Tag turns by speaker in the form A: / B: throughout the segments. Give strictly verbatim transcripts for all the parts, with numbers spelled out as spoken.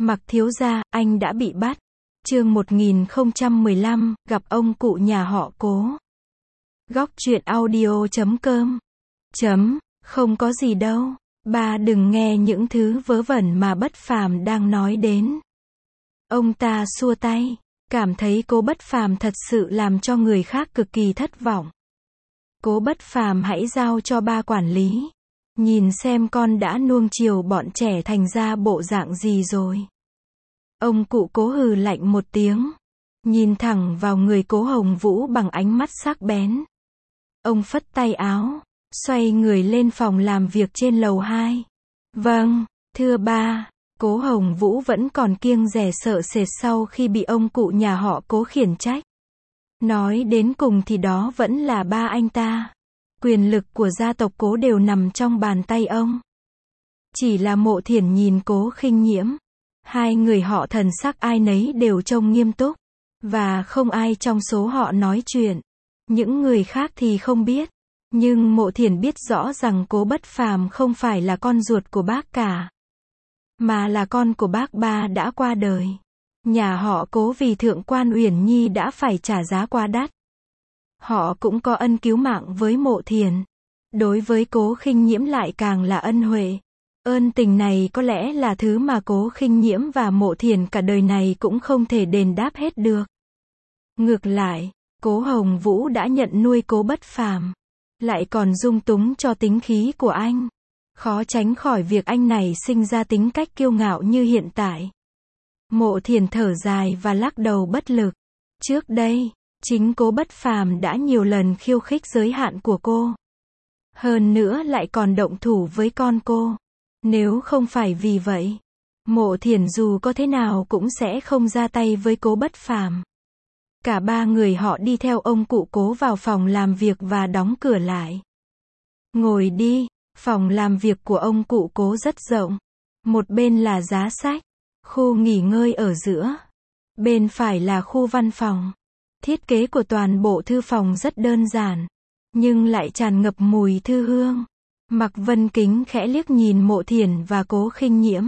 A: Mặc thiếu gia, anh đã bị bắt. Chương một nghìn không trăm mười lăm, gặp ông cụ nhà họ Cố. Góc truyện audio chấm com. Chấm, không có gì đâu. Ba đừng nghe những thứ vớ vẩn mà Bất Phàm đang nói đến. Ông ta xua tay, cảm thấy Cố Bất Phàm thật sự làm cho người khác cực kỳ thất vọng. Cố Bất Phàm hãy giao cho ba quản lý. Nhìn xem con đã nuông chiều bọn trẻ thành ra bộ dạng gì rồi. Ông cụ Cố hừ lạnh một tiếng, nhìn thẳng vào người Cố Hồng Vũ bằng ánh mắt sắc bén. Ông phất tay áo, xoay người lên phòng làm việc trên lầu hai. Vâng, thưa ba. Cố Hồng Vũ vẫn còn kiêng dè sợ sệt sau khi bị ông cụ nhà họ Cố khiển trách. Nói đến cùng thì đó vẫn là ba anh ta. Quyền lực của gia tộc Cố đều nằm trong bàn tay ông. Chỉ là Mộ Thiển nhìn Cố Khinh Nhiễm. Hai người họ thần sắc ai nấy đều trông nghiêm túc. Và không ai trong số họ nói chuyện. Những người khác thì không biết. Nhưng Mộ Thiển biết rõ rằng Cố Bất Phàm không phải là con ruột của bác cả. Mà là con của bác ba đã qua đời. Nhà họ Cố vì Thượng quan Uyển Nhi đã phải trả giá quá đắt. Họ cũng có ân cứu mạng với Mộ Thiển. Đối với Cố Khinh Nhiễm lại càng là ân huệ. Ơn tình này có lẽ là thứ mà Cố Khinh Nhiễm và Mộ Thiển cả đời này cũng không thể đền đáp hết được. Ngược lại, Cố Hồng Vũ đã nhận nuôi Cố Bất Phàm, lại còn dung túng cho tính khí của anh. Khó tránh khỏi việc anh này sinh ra tính cách kiêu ngạo như hiện tại. Mộ Thiển thở dài và lắc đầu bất lực. Trước đây, chính Cố Bất Phàm đã nhiều lần khiêu khích giới hạn của cô. Hơn nữa lại còn động thủ với con cô. Nếu không phải vì vậy, Mộ Thiển dù có thế nào cũng sẽ không ra tay với Cố Bất Phàm. Cả ba người họ đi theo ông cụ Cố vào phòng làm việc và đóng cửa lại. Ngồi đi. Phòng làm việc của ông cụ Cố rất rộng. Một bên là giá sách, khu nghỉ ngơi ở giữa. Bên phải là khu văn phòng. Thiết kế của toàn bộ thư phòng rất đơn giản, nhưng lại tràn ngập mùi thư hương. Mạc Vân Kính khẽ liếc nhìn Mộ Thiển và Cố Khinh Nhiễm.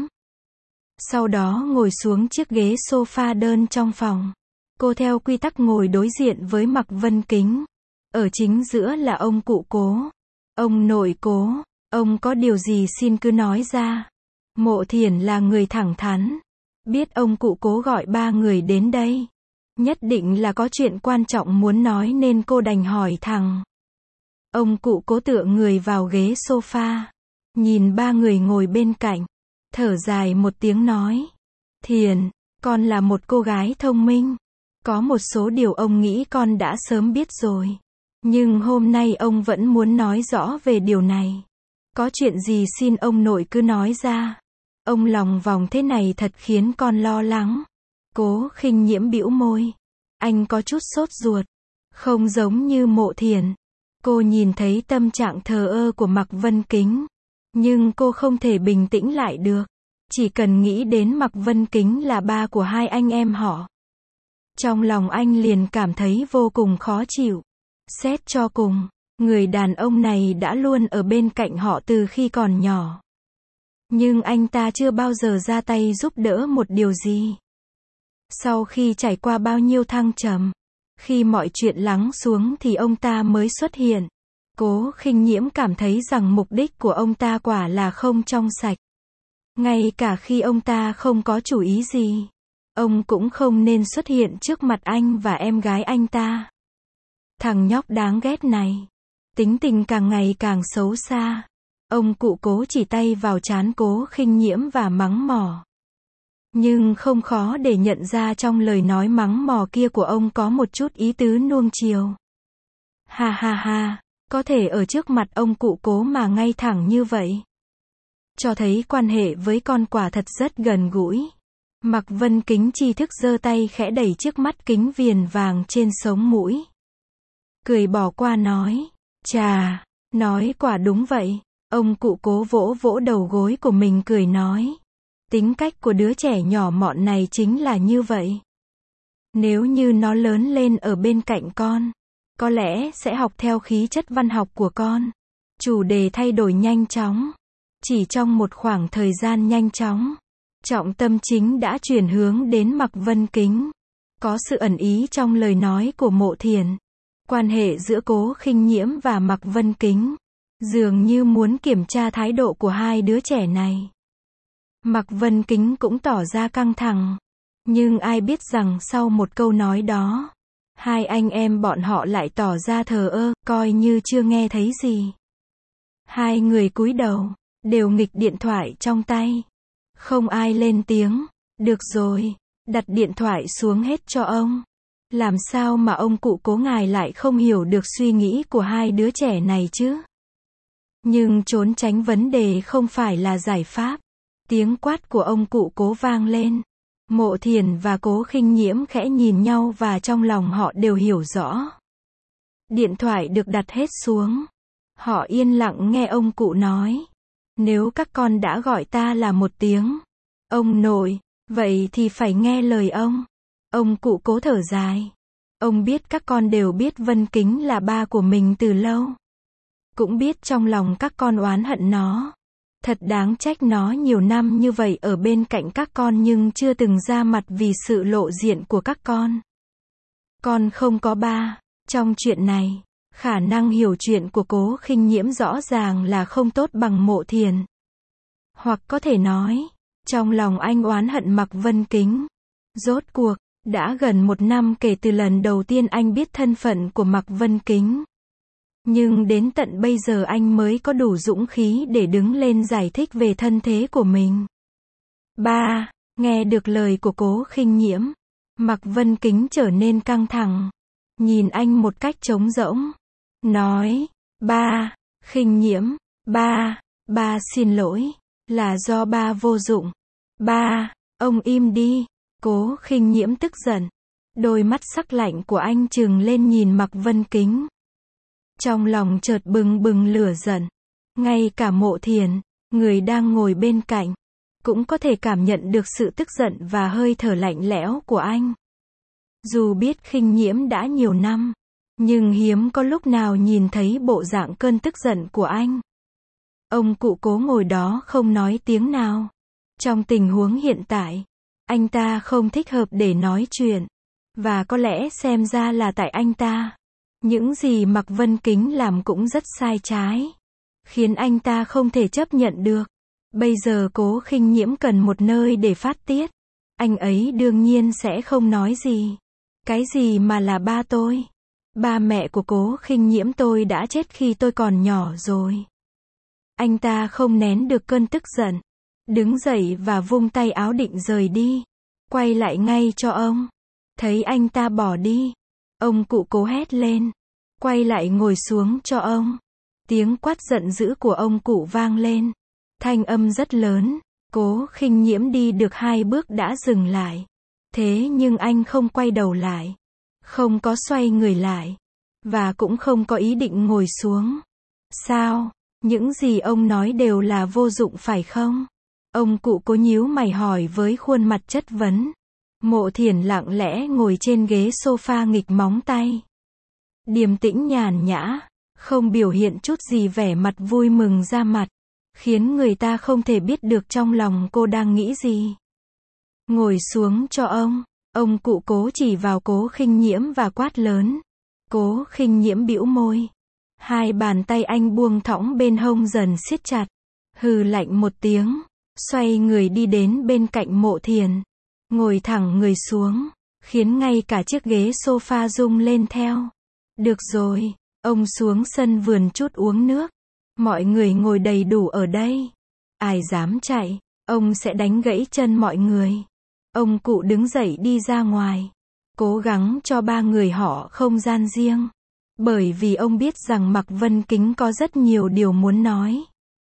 A: Sau đó ngồi xuống chiếc ghế sofa đơn trong phòng. Cô theo quy tắc ngồi đối diện với Mạc Vân Kính. Ở chính giữa là ông cụ Cố. Ông nội Cố, ông có điều gì xin cứ nói ra. Mộ Thiển là người thẳng thắn. Biết ông cụ Cố gọi ba người đến đây. Nhất định là có chuyện quan trọng muốn nói nên cô đành hỏi thẳng. Ông cụ Cố tựa người vào ghế sofa. Nhìn ba người ngồi bên cạnh. Thở dài một tiếng nói. Thiển, con là một cô gái thông minh. Có một số điều ông nghĩ con đã sớm biết rồi. Nhưng hôm nay ông vẫn muốn nói rõ về điều này. Có chuyện gì xin ông nội cứ nói ra. Ông lòng vòng thế này thật khiến con lo lắng. Cố Khinh Nhiễm bĩu môi. Anh có chút sốt ruột. Không giống như Mộ Thiển. Cô nhìn thấy tâm trạng thờ ơ của Mạc Vân Kính. Nhưng cô không thể bình tĩnh lại được. Chỉ cần nghĩ đến Mạc Vân Kính là ba của hai anh em họ. Trong lòng anh liền cảm thấy vô cùng khó chịu. Xét cho cùng, người đàn ông này đã luôn ở bên cạnh họ từ khi còn nhỏ. Nhưng anh ta chưa bao giờ ra tay giúp đỡ một điều gì. Sau khi trải qua bao nhiêu thăng trầm, khi mọi chuyện lắng xuống thì ông ta mới xuất hiện. Cố Khinh Nhiễm cảm thấy rằng mục đích của ông ta quả là không trong sạch. Ngay cả khi ông ta không có chủ ý gì, ông cũng không nên xuất hiện trước mặt anh và em gái anh ta. Thằng nhóc đáng ghét này, tính tình càng ngày càng xấu xa. Ông cụ Cố chỉ tay vào trán Cố Khinh Nhiễm và mắng mỏ. Nhưng không khó để nhận ra trong lời nói mắng mỏ kia của ông có một chút ý tứ nuông chiều. Ha ha ha, có thể ở trước mặt ông cụ Cố mà ngay thẳng như vậy. Cho thấy quan hệ với con quả thật rất gần gũi. Mạc Vân Kính tri thức giơ tay khẽ đẩy chiếc mắt kính viền vàng trên sống mũi. Cười bỏ qua nói. Chà, nói quả đúng vậy. Ông cụ Cố vỗ vỗ đầu gối của mình cười nói. Tính cách của đứa trẻ nhỏ mọn này chính là như vậy. Nếu như nó lớn lên ở bên cạnh con, có lẽ sẽ học theo khí chất văn học của con. Chủ đề thay đổi nhanh chóng. Chỉ trong một khoảng thời gian nhanh chóng, Trọng tâm chính đã chuyển hướng đến Mạc Vân Kính. Có sự ẩn ý trong lời nói của Mộ Thiển. Quan hệ giữa Cố Khinh Nhiễm và Mạc Vân Kính, dường như muốn kiểm tra thái độ của hai đứa trẻ này. Mạc Vân Kính cũng tỏ ra căng thẳng. Nhưng ai biết rằng sau một câu nói đó, hai anh em bọn họ lại tỏ ra thờ ơ, coi như chưa nghe thấy gì. Hai người cúi đầu, đều nghịch điện thoại trong tay. Không ai lên tiếng. Được rồi, đặt điện thoại xuống hết cho ông. Làm sao mà ông cụ Cố ngài lại không hiểu được suy nghĩ của hai đứa trẻ này chứ? Nhưng trốn tránh vấn đề không phải là giải pháp. Tiếng quát của ông cụ Cố vang lên. Mộ Thiển và Cố Khinh Nhiễm khẽ nhìn nhau và trong lòng họ đều hiểu rõ. Điện thoại được đặt hết xuống. Họ yên lặng nghe ông cụ nói. Nếu các con đã gọi ta là một tiếng ông nội, vậy thì phải nghe lời ông. Ông cụ Cố thở dài. Ông biết các con đều biết Vân Kính là ba của mình từ lâu. Cũng biết trong lòng các con oán hận nó. Thật đáng trách nó nhiều năm như vậy ở bên cạnh các con nhưng chưa từng ra mặt vì sự lộ diện của các con. Con không có ba. Trong chuyện này, khả năng hiểu chuyện của Cố Khinh Nhiễm rõ ràng là không tốt bằng Mộ Thiển. Hoặc có thể nói, trong lòng anh oán hận Mạc Vân Kính. Rốt cuộc, đã gần một năm kể từ lần đầu tiên anh biết thân phận của Mạc Vân Kính. Nhưng đến tận bây giờ anh mới có đủ dũng khí để đứng lên giải thích về thân thế của mình. Ba, nghe được lời của Cố Khinh Nhiễm, Mạc Vân Kính trở nên căng thẳng. Nhìn anh một cách trống rỗng. Nói, ba, Khinh Nhiễm, ba, ba xin lỗi. Là do ba vô dụng. Ba, ông im đi. Cố Khinh Nhiễm tức giận. Đôi mắt sắc lạnh của anh trừng lên nhìn Mạc Vân Kính. Trong lòng chợt bừng bừng lửa giận. Ngay cả Mộ Thiển, người đang ngồi bên cạnh, cũng có thể cảm nhận được sự tức giận và hơi thở lạnh lẽo của anh. Dù biết Khinh Nhiễm đã nhiều năm, nhưng hiếm có lúc nào nhìn thấy bộ dạng cơn tức giận của anh. Ông cụ Cố ngồi đó không nói tiếng nào. Trong tình huống hiện tại, anh ta không thích hợp để nói chuyện. Và có lẽ xem ra là tại anh ta. Những gì Mạc Vân Kính làm cũng rất sai trái. Khiến anh ta không thể chấp nhận được. Bây giờ Cố Khinh Nhiễm cần một nơi để phát tiết. Anh ấy đương nhiên sẽ không nói gì. Cái gì mà là ba tôi? Ba mẹ của Cố Khinh Nhiễm tôi đã chết khi tôi còn nhỏ rồi. Anh ta không nén được cơn tức giận. Đứng dậy và vung tay áo định rời đi. Quay lại ngay cho ông. Thấy anh ta bỏ đi. Ông cụ Cố hét lên. Quay lại ngồi xuống cho ông. Tiếng quát giận dữ của ông cụ vang lên. Thanh âm rất lớn. Cố Khinh Nhiễm đi được hai bước đã dừng lại. Thế nhưng anh không quay đầu lại. Không có xoay người lại. Và cũng không có ý định ngồi xuống. Sao? Những gì ông nói đều là vô dụng phải không? Ông cụ Cố nhíu mày hỏi với khuôn mặt chất vấn. Mộ Thiển lặng lẽ ngồi trên ghế sofa nghịch móng tay. Điềm tĩnh nhàn nhã, không biểu hiện chút gì vẻ mặt vui mừng ra mặt, khiến người ta không thể biết được trong lòng cô đang nghĩ gì. Ngồi xuống cho ông. Ông cụ Cố chỉ vào Cố Khinh Nhiễm và quát lớn. Cố Khinh Nhiễm bĩu môi. Hai bàn tay anh buông thõng bên hông dần siết chặt. Hừ lạnh một tiếng, xoay người đi đến bên cạnh Mộ Thiển. Ngồi thẳng người xuống, khiến ngay cả chiếc ghế sofa rung lên theo. Được rồi, ông xuống sân vườn chút uống nước. Mọi người ngồi đầy đủ ở đây. Ai dám chạy, ông sẽ đánh gãy chân mọi người. Ông cụ đứng dậy đi ra ngoài. Cố gắng cho ba người họ không gian riêng. Bởi vì ông biết rằng Mạc Vân Kính có rất nhiều điều muốn nói.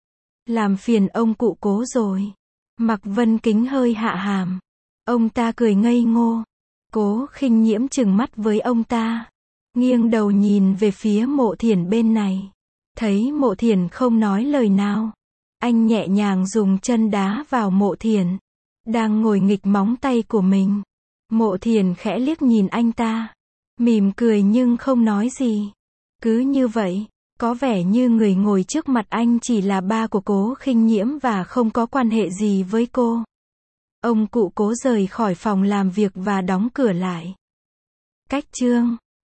A: Làm phiền ông cụ Cố rồi. Mạc Vân Kính hơi hạ hàm. Ông ta cười ngây ngô. Cố Khinh Nhiễm trừng mắt với ông ta. Nghiêng đầu nhìn về phía Mộ Thiển bên này. Thấy Mộ Thiển không nói lời nào. Anh nhẹ nhàng dùng chân đá vào Mộ Thiển. Đang ngồi nghịch móng tay của mình. Mộ Thiển khẽ liếc nhìn anh ta. Mỉm cười nhưng không nói gì. Cứ như vậy, có vẻ như người ngồi trước mặt anh chỉ là ba của Cố Khinh Nhiễm và không có quan hệ gì với cô. Ông cụ Cố rời khỏi phòng làm việc và đóng cửa lại. Cách chương